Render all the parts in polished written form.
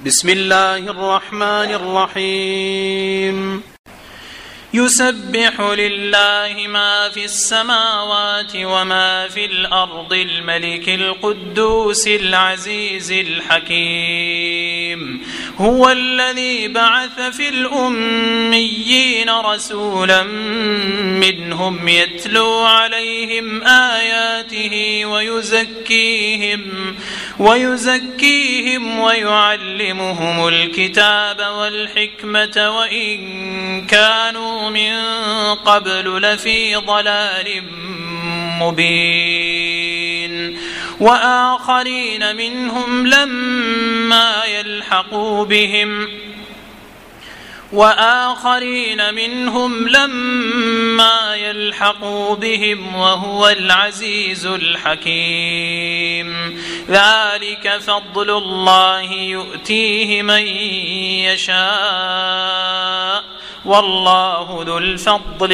بسم الله الرحمن الرحيم يسبح لله ما في السماوات وما في الأرض الملك القدوس العزيز الحكيم هو الذي بعث في الأميين رسولا منهم يتلو عليهم آياته ويزكيهم ويعلمهم الكتاب والحكمة وإن كانوا من قبل لفي ضلال مبين وآخرين منهم لما يلحقوا بهم وهو العزيز الحكيم ذلك فضل الله يؤتيه من يشاء والله ذو الفضل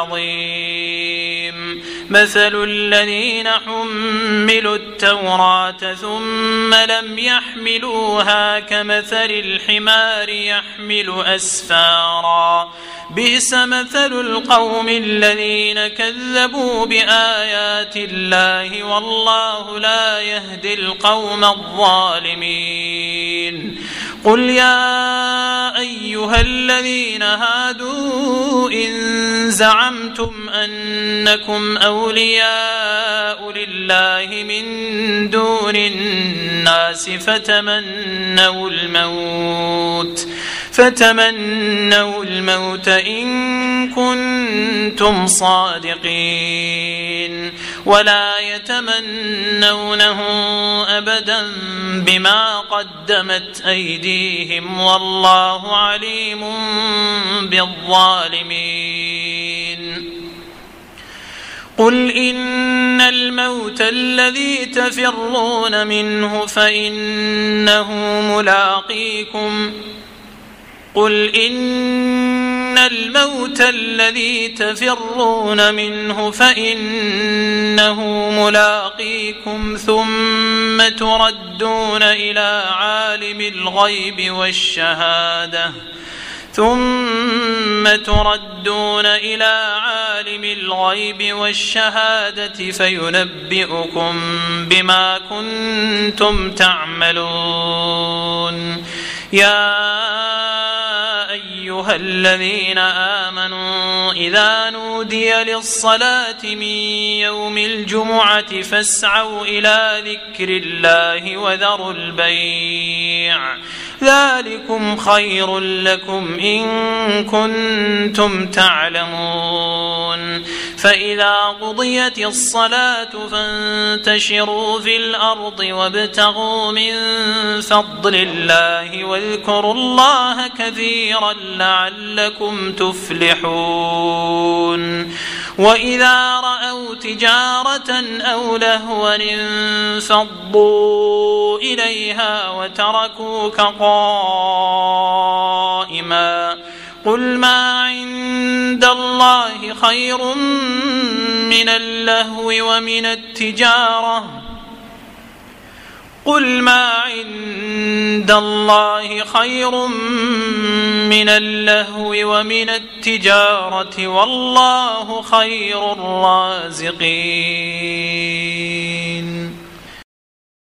العظيم مثل الذين حملوا التوراة ثم لم يحملوها كمثل الحمار يحمل أسفارا بئس مثل القوم الذين كذبوا بآيات الله والله لا يهدي القوم الظالمين قل يا أيها الذين هادوا إن زعمتم أنكم أولياء لله من دون الناس فتمنوا الموت إن كنتم صادقين ولا يتمنونه أبدا بما قدمت أيديهم والله عليم بالظالمين قل إن الموت الذي تفرون منه فإنه ملاقيكم ثم تردون إلى عالم الغيب والشهادة فينبئكم بما كنتم تعملون يا أيها الذين آمنوا إذا نودي للصلاة من يوم الجمعة فاسعوا إلى ذكر الله وذروا البيع ذلكم خير لكم إن كنتم تعلمون فإذا قضيت الصلاة فانتشروا في الأرض وابتغوا من فضل الله واذكروا الله كثيرا لعلكم تفلحون وإذا رأوا تجارة أو لهوا انفضوا إليها وتركوك قائما قل ما عند الله خير من اللهو ومن التجارة والله خير الرازقين